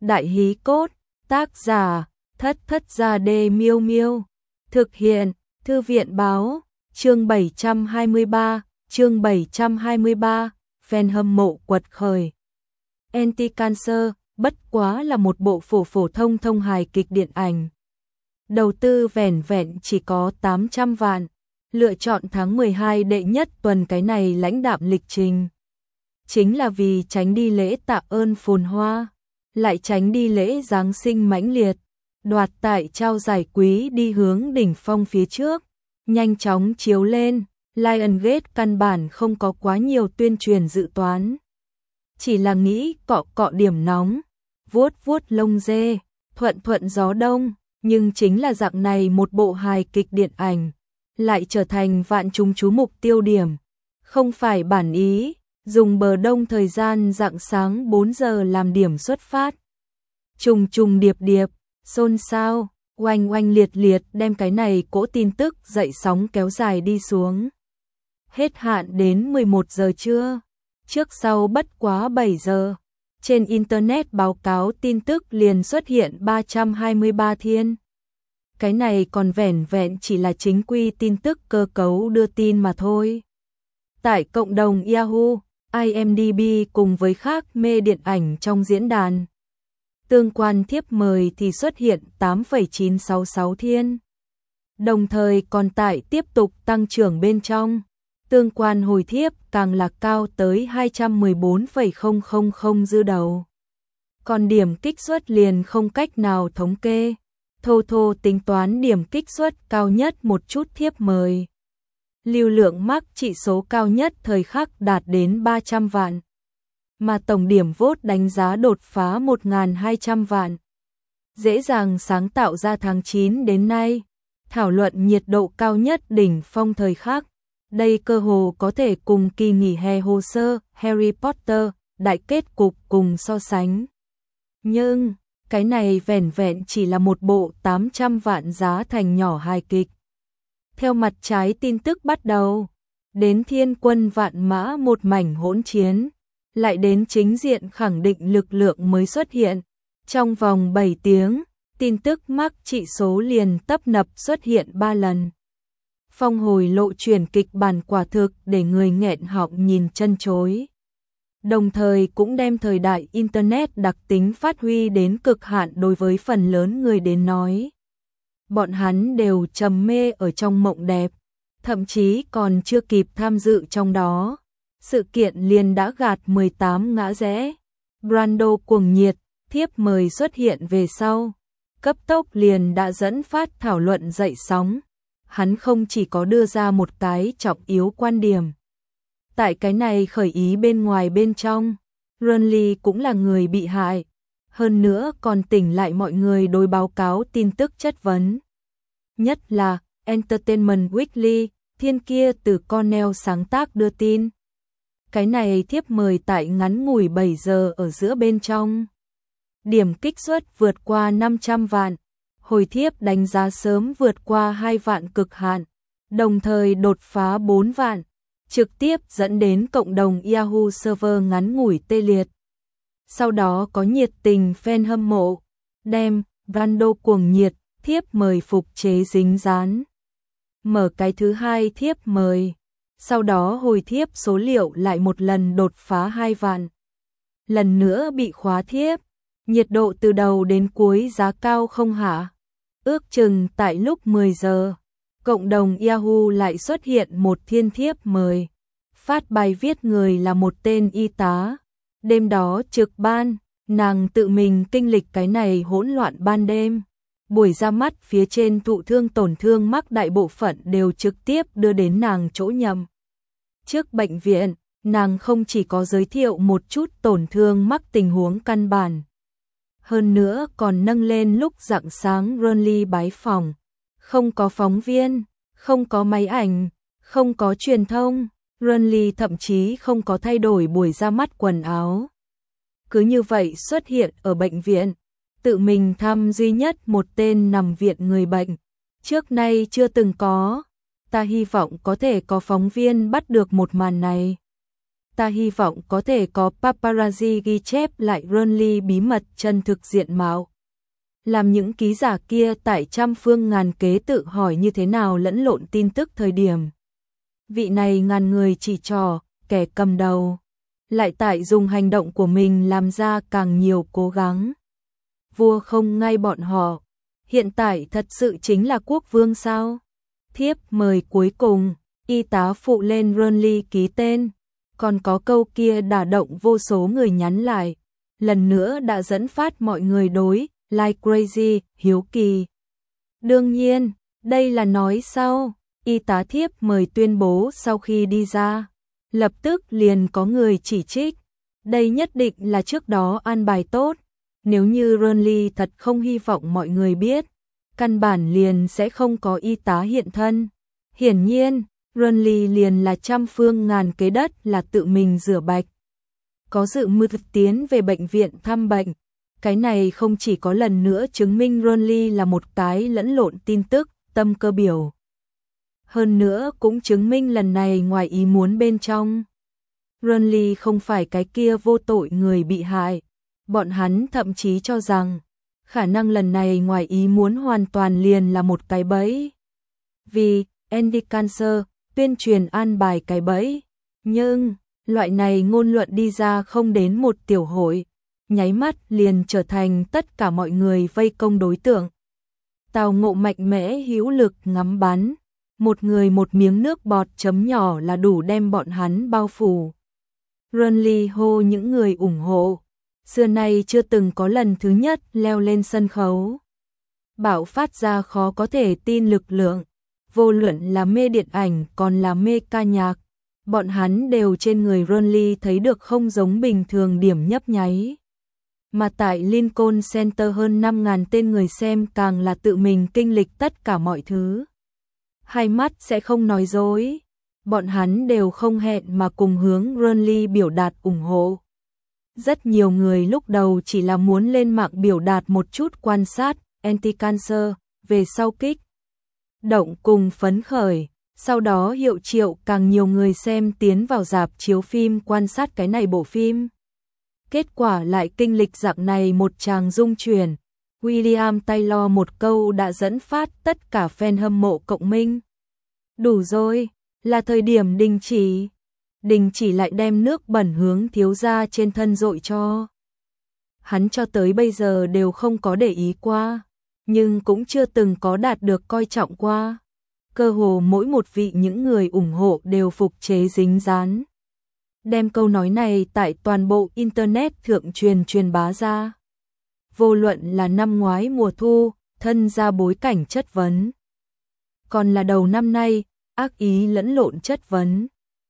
Đại hí cốt, tác giả, Thất Thất Gia Đê Miêu Miêu. Thực hiện, Thư viện báo, chương 723, fan hâm mộ quật khởi. Anti-Cancer, bất quá là một bộ phổ thông thông hài kịch điện ảnh. Đầu tư vẻn vẹn chỉ có 800 vạn, lựa chọn tháng 12 đệ nhất tuần cái này lãnh đạm lịch trình. Chính là vì tránh đi lễ tạ ơn phồn hoa, lại tránh đi lễ Giáng sinh mãnh liệt, đoạt tại trao giải quý đi hướng đỉnh phong phía trước, nhanh chóng chiếu lên. Lionsgate căn bản không có quá nhiều tuyên truyền dự toán, chỉ là nghĩ cọ cọ điểm nóng, vuốt vuốt lông dê, thuận thuận gió đông, nhưng chính là dạng này một bộ hài kịch điện ảnh, lại trở thành vạn chúng chú mục tiêu điểm, không phải bản ý, dùng bờ đông thời gian rạng sáng 4 giờ làm điểm xuất phát. Trùng trùng điệp điệp, xôn xao, oanh oanh liệt liệt đem cái này cỗ tin tức dậy sóng kéo dài đi xuống. Hết hạn đến 11 giờ trưa, trước sau bất quá 7 giờ, trên Internet báo cáo tin tức liền xuất hiện 323 thiên. Cái này còn vẻn vẹn chỉ là chính quy tin tức cơ cấu đưa tin mà thôi. Tại cộng đồng Yahoo, IMDb cùng với khác mê điện ảnh trong diễn đàn, tương quan thiếp mời thì xuất hiện 8,966 thiên. Đồng thời còn tại tiếp tục tăng trưởng bên trong, tương quan hồi thiếp càng là cao tới 214,000 dư đầu. Còn điểm kích suất liền không cách nào thống kê, thô thô tính toán điểm kích suất cao nhất một chút thiếp mời. Lưu lượng mắc trị số cao nhất thời khắc đạt đến 300 vạn, mà tổng điểm vote đánh giá đột phá 1.200 vạn. Dễ dàng sáng tạo ra tháng 9 đến nay, thảo luận nhiệt độ cao nhất đỉnh phong thời khắc. Đây cơ hồ có thể cùng kỳ nghỉ hè hồ sơ Harry Potter đại kết cục cùng so sánh. Nhưng, cái này vẻn vẹn chỉ là một bộ 800 vạn giá thành nhỏ hài kịch. Theo mặt trái tin tức bắt đầu, đến thiên quân vạn mã một mảnh hỗn chiến, lại đến chính diện khẳng định lực lượng mới xuất hiện. Trong vòng 7 tiếng, tin tức mắc trị số liền tấp nập xuất hiện 3 lần. Phong hồi lộ chuyển kịch bản quả thực để người nghẹn họng nhìn chân chối. Đồng thời cũng đem thời đại Internet đặc tính phát huy đến cực hạn đối với phần lớn người đến nói. Bọn hắn đều trầm mê ở trong mộng đẹp, thậm chí còn chưa kịp tham dự trong đó. Sự kiện liền đã gạt 18 ngã rẽ. Brando cuồng nhiệt, thiếp mời xuất hiện về sau. Cấp tốc liền đã dẫn phát thảo luận dậy sóng. Hắn không chỉ có đưa ra một cái trọng yếu quan điểm. Tại cái này khởi ý bên ngoài bên trong, Renly cũng là người bị hại. Hơn nữa còn tỉnh lại mọi người đối báo cáo tin tức chất vấn. Nhất là Entertainment Weekly, thiên kia từ Cornell sáng tác đưa tin. Cái này thiếp mời tại ngắn ngủi 7 giờ ở giữa bên trong. Điểm kích suất vượt qua 500 vạn. Hồi thiếp đánh giá sớm vượt qua 2 vạn cực hạn, đồng thời đột phá 4 vạn, trực tiếp dẫn đến cộng đồng Yahoo server ngắn ngủi tê liệt. Sau đó có nhiệt tình fan hâm mộ, đem Brando cuồng nhiệt, thiếp mời phục chế dính dán. Mở cái thứ hai thiếp mời, sau đó hồi thiếp số liệu lại một lần đột phá 2 vạn. Lần nữa bị khóa thiếp, nhiệt độ từ đầu đến cuối giá cao không hạ. Ước chừng tại lúc 10 giờ, cộng đồng Yahoo lại xuất hiện một thiên thiếp mời. Phát bài viết người là một tên y tá. Đêm đó trực ban, nàng tự mình kinh lịch cái này hỗn loạn ban đêm. Buổi ra mắt phía trên thụ thương tổn thương mắc đại bộ phận đều trực tiếp đưa đến nàng chỗ nhầm. Trước bệnh viện, nàng không chỉ có giới thiệu một chút tổn thương mắc tình huống căn bản. Hơn nữa còn nâng lên lúc rạng sáng Renly bái phòng. Không có phóng viên, không có máy ảnh, không có truyền thông. Renly thậm chí không có thay đổi buổi ra mắt quần áo. Cứ như vậy xuất hiện ở bệnh viện, tự mình thăm duy nhất một tên nằm viện người bệnh. Trước nay chưa từng có, ta hy vọng có thể có phóng viên bắt được một màn này. Ta hy vọng có thể có paparazzi ghi chép lại Burnley bí mật chân thực diện mạo. Làm những ký giả kia tại trăm phương ngàn kế tự hỏi như thế nào lẫn lộn tin tức thời điểm. Vị này ngàn người chỉ trỏ, kẻ cầm đầu. Lại tại dùng hành động của mình làm ra càng nhiều cố gắng. Vua không ngay bọn họ. Hiện tại thật sự chính là quốc vương sao? Thiếp mời cuối cùng, y tá phụ lên Burnley ký tên. Còn có câu kia đả động vô số người nhắn lại. Lần nữa đã dẫn phát mọi người đối, like crazy, hiếu kỳ. Đương nhiên, đây là nói sau. Y tá thiếp mời tuyên bố sau khi đi ra. Lập tức liền có người chỉ trích. Đây nhất định là trước đó an bài tốt. Nếu như Burnley thật không hy vọng mọi người biết, căn bản liền sẽ không có y tá hiện thân. Hiển nhiên, Burnley liền là trăm phương ngàn kế đất là tự mình rửa bạch. Có dự mưu tiến về bệnh viện thăm bệnh. Cái này không chỉ có lần nữa chứng minh Burnley là một cái lẫn lộn tin tức, tâm cơ biểu. Hơn nữa cũng chứng minh lần này ngoài ý muốn bên trong. Burnley không phải cái kia vô tội người bị hại. Bọn hắn thậm chí cho rằng khả năng lần này ngoài ý muốn hoàn toàn liền là một cái bẫy. Vì Andy Cancer tuyên truyền an bài cái bẫy. Nhưng loại này ngôn luận đi ra không đến một tiểu hội, nháy mắt liền trở thành tất cả mọi người vây công đối tượng. Tào Ngộ mạnh mẽ hữu lực ngắm bắn, một người một miếng nước bọt chấm nhỏ là đủ đem bọn hắn bao phủ. Burnley hô những người ủng hộ, xưa nay chưa từng có lần thứ nhất leo lên sân khấu. Bạo phát ra khó có thể tin lực lượng, vô luận là mê điện ảnh còn là mê ca nhạc, bọn hắn đều trên người Burnley thấy được không giống bình thường điểm nhấp nháy. Mà tại Lincoln Center hơn 5.000 tên người xem càng là tự mình kinh lịch tất cả mọi thứ. Hai mắt sẽ không nói dối, bọn hắn đều không hẹn mà cùng hướng Burnley biểu đạt ủng hộ. Rất nhiều người lúc đầu chỉ là muốn lên mạng biểu đạt một chút quan sát, anti-cancer, về sau kích động cùng phấn khởi, sau đó hiệu triệu càng nhiều người xem tiến vào rạp chiếu phim quan sát cái này bộ phim. Kết quả lại kinh lịch dạng này một tràng rung chuyển, William Taylor một câu đã dẫn phát tất cả fan hâm mộ cộng minh. Đủ rồi, là thời điểm đình chỉ. Đình chỉ lại đem nước bẩn hướng thiếu gia trên thân dội cho. Hắn cho tới bây giờ đều không có để ý qua, nhưng cũng chưa từng có đạt được coi trọng qua. Cơ hồ mỗi một vị những người ủng hộ đều phục chế dính dán. Đem câu nói này tại toàn bộ Internet thượng truyền bá ra. Vô luận là năm ngoái mùa thu, thân ra bối cảnh chất vấn. Còn là đầu năm nay, ác ý lẫn lộn chất vấn.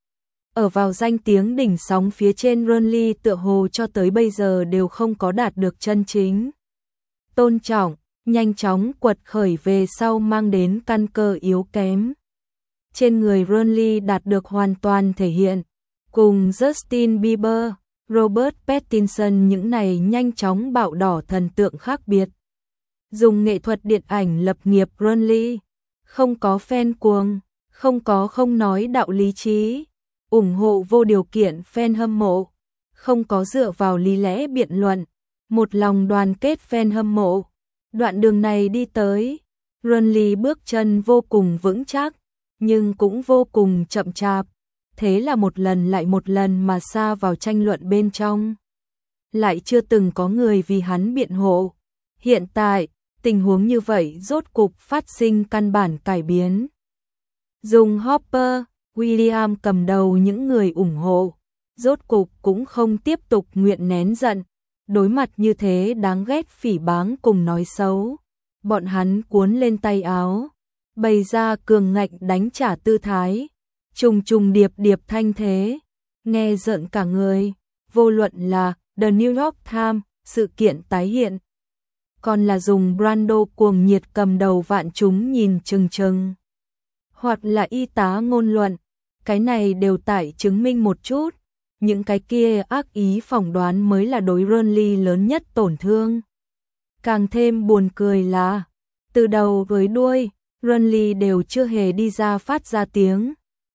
Ở vào danh tiếng đỉnh sóng phía trên, Burnley tựa hồ cho tới bây giờ đều không có đạt được chân chính tôn trọng, nhanh chóng quật khởi về sau mang đến căn cơ yếu kém. Trên người Burnley đạt được hoàn toàn thể hiện, cùng Justin Bieber, Robert Pattinson những này nhanh chóng bạo đỏ thần tượng khác biệt. Dùng nghệ thuật điện ảnh lập nghiệp Burnley, không có fan cuồng, không có không nói đạo lý trí, ủng hộ vô điều kiện fan hâm mộ, không có dựa vào lý lẽ biện luận, một lòng đoàn kết fan hâm mộ. Đoạn đường này đi tới, Burnley bước chân vô cùng vững chắc, nhưng cũng vô cùng chậm chạp. Thế là một lần lại một lần mà sa vào tranh luận bên trong. Lại chưa từng có người vì hắn biện hộ. Hiện tại, tình huống như vậy rốt cục phát sinh căn bản cải biến. Dùng Hopper, William cầm đầu những người ủng hộ, rốt cục cũng không tiếp tục nguyện nén giận. Đối mặt như thế đáng ghét phỉ báng cùng nói xấu, bọn hắn cuốn lên tay áo, bày ra cường ngạnh đánh trả tư thái, trùng trùng điệp điệp thanh thế, nghe rợn cả người. Vô luận là The New York Times, sự kiện tái hiện, còn là dùng Brando cuồng nhiệt cầm đầu vạn chúng nhìn chừng chừng, hoặc là y tá ngôn luận, cái này đều tại chứng minh một chút. Những cái kia ác ý phỏng đoán mới là đối Burnley lớn nhất tổn thương. Càng thêm buồn cười là, từ đầu với đuôi, Burnley đều chưa hề đi ra phát ra tiếng.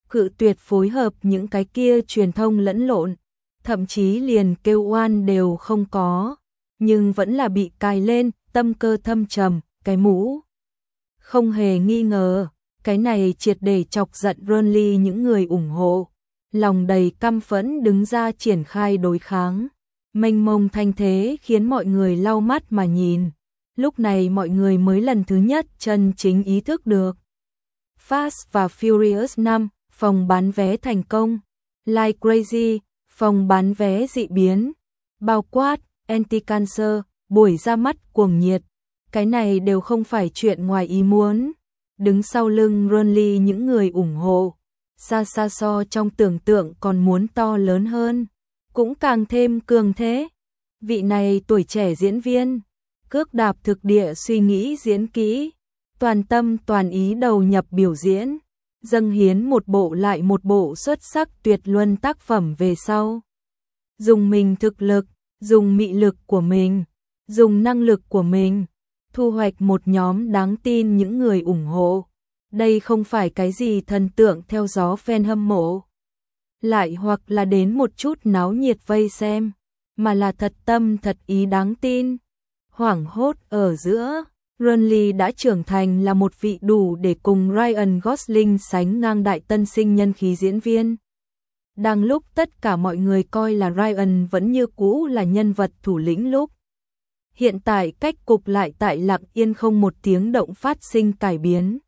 cự tuyệt phối hợp những cái kia truyền thông lẫn lộn, thậm chí liền kêu oan đều không có, nhưng vẫn là bị cài lên, tâm cơ thâm trầm, cái mũ. Không hề nghi ngờ, cái này triệt để chọc giận Burnley những người ủng hộ, lòng đầy căm phẫn đứng ra triển khai đối kháng. Mênh mông thanh thế khiến mọi người lau mắt mà nhìn. Lúc này mọi người mới lần thứ nhất chân chính ý thức được. Fast và Furious 5, phòng bán vé thành công. Like Crazy, phòng bán vé dị biến. Bao quát, Anti-Cancer, buổi ra mắt cuồng nhiệt. Cái này đều không phải chuyện ngoài ý muốn. Đứng sau lưng Burnley những người ủng hộ. Xa xa so trong tưởng tượng còn muốn to lớn hơn. Cũng càng thêm cường thế. Vị này tuổi trẻ diễn viên, cước đạp thực địa suy nghĩ diễn kỹ, toàn tâm toàn ý đầu nhập biểu diễn, dâng hiến một bộ lại một bộ xuất sắc tuyệt luân tác phẩm về sau. Dùng mình thực lực, dùng mị lực của mình, dùng năng lực của mình, thu hoạch một nhóm đáng tin những người ủng hộ. Đây không phải cái gì thần tượng theo gió fan hâm mộ, lại hoặc là đến một chút náo nhiệt vây xem, mà là thật tâm thật ý đáng tin. Hoảng hốt ở giữa, Burnley đã trưởng thành là một vị đủ để cùng Ryan Gosling sánh ngang đại tân sinh nhân khí diễn viên. Đang lúc tất cả mọi người coi là Ryan vẫn như cũ là nhân vật thủ lĩnh lúc. Hiện tại cách cục lại tại lặng yên không một tiếng động phát sinh cải biến.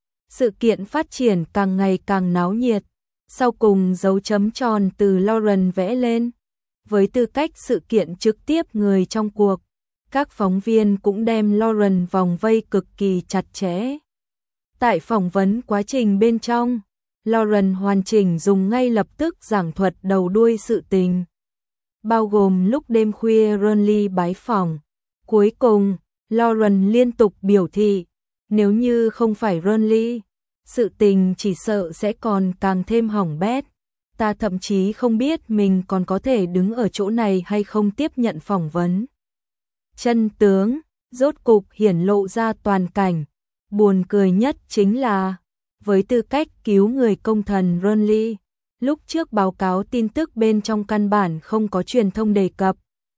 Sự kiện phát triển càng ngày càng náo nhiệt. Sau cùng dấu chấm tròn từ Lauren vẽ lên. Với tư cách sự kiện trực tiếp người trong cuộc, các phóng viên cũng đem Lauren vòng vây cực kỳ chặt chẽ. Tại phỏng vấn quá trình bên trong, Lauren hoàn chỉnh dùng ngay lập tức giảng thuật đầu đuôi sự tình. Bao gồm lúc đêm khuya Burnley bái phỏng. Cuối cùng, Lauren liên tục biểu thị, nếu như không phải Burnley, sự tình chỉ sợ sẽ còn càng thêm hỏng bét. Ta thậm chí không biết mình còn có thể đứng ở chỗ này hay không tiếp nhận phỏng vấn. Chân tướng, rốt cục hiển lộ ra toàn cảnh. Buồn cười nhất chính là, với tư cách cứu người công thần Burnley, lúc trước báo cáo tin tức bên trong căn bản không có truyền thông đề cập.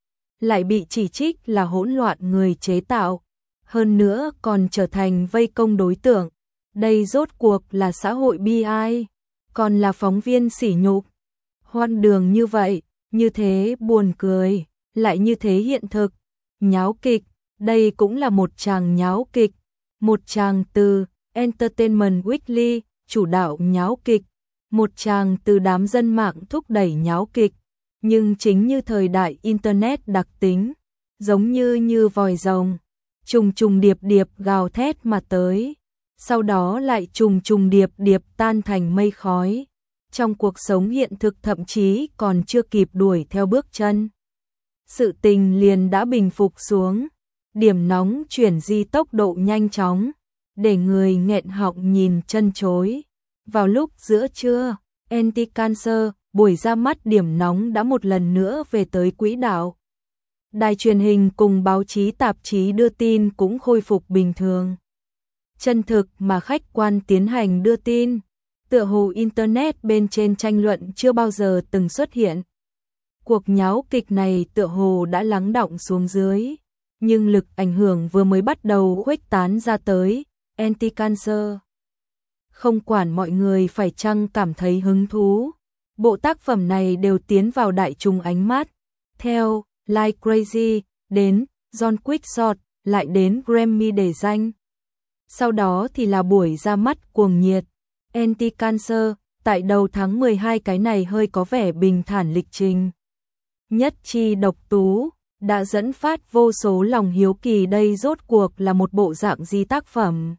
Lại bị chỉ trích là hỗn loạn người chế tạo. Hơn nữa còn trở thành vây công đối tượng. Đây rốt cuộc là xã hội bi ai, còn là phóng viên sỉ nhục. Hoan đường như vậy, như thế buồn cười, lại như thế hiện thực. Nháo kịch, đây cũng là một tràng nháo kịch. Một tràng từ Entertainment Weekly chủ đạo nháo kịch. Một tràng từ đám dân mạng thúc đẩy nháo kịch. Nhưng chính như thời đại Internet đặc tính, giống như vòi rồng, trùng trùng điệp điệp gào thét mà tới. Sau đó lại trùng trùng điệp điệp tan thành mây khói. Trong cuộc sống hiện thực thậm chí còn chưa kịp đuổi theo bước chân. Sự tình liền đã bình phục xuống. Điểm nóng chuyển di tốc độ nhanh chóng, để người nghẹn họng nhìn chân chối. Vào lúc giữa trưa, Anti-Cancer, buổi ra mắt điểm nóng đã một lần nữa về tới quỹ đạo. Đài truyền hình cùng báo chí tạp chí đưa tin cũng khôi phục bình thường. Chân thực mà khách quan tiến hành đưa tin, tựa hồ Internet bên trên tranh luận chưa bao giờ từng xuất hiện. Cuộc nháo kịch này tựa hồ đã lắng đọng xuống dưới, nhưng lực ảnh hưởng vừa mới bắt đầu khuếch tán ra tới. Anti-Cancer, không quản mọi người phải chăng cảm thấy hứng thú, bộ tác phẩm này đều tiến vào đại chúng ánh mắt. Theo Like Crazy, đến John Quickshot, lại đến Grammy để danh. Sau đó thì là buổi ra mắt cuồng nhiệt. Anti-Cancer, tại đầu tháng 12 cái này hơi có vẻ bình thản lịch trình. Nhất chi độc tú, đã dẫn phát vô số lòng hiếu kỳ đây rốt cuộc là một bộ dạng gì tác phẩm.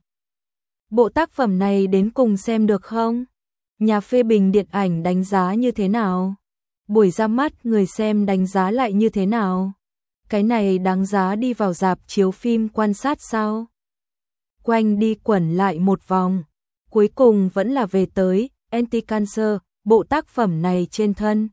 Bộ tác phẩm này đến cùng xem được không? Nhà phê bình điện ảnh đánh giá như thế nào? Buổi ra mắt người xem đánh giá lại như thế nào? Cái này đáng giá đi vào rạp chiếu phim quan sát sao? Quanh đi quẩn lại một vòng, cuối cùng vẫn là về tới Anti-Cancer, bộ tác phẩm này trên thân.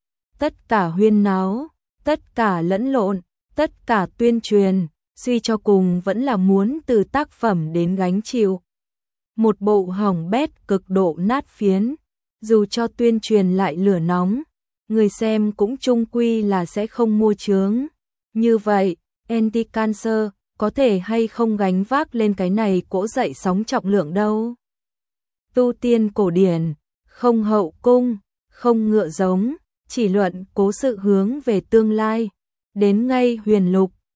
Tất cả huyên náo, tất cả lẫn lộn, tất cả tuyên truyền, suy cho cùng vẫn là muốn từ tác phẩm đến gánh chịu. Một bộ hỏng bét cực độ nát phiến, Dù cho tuyên truyền lại lửa nóng, người xem cũng chung quy là sẽ không mua chướng. Như vậy, anti-cancer có thể hay không gánh vác lên cái này cỗ dậy sóng trọng lượng đâu. Tu tiên cổ điển, không hậu cung, không ngựa giống, chỉ luận cố sự hướng về tương lai. Đến ngay huyền lục,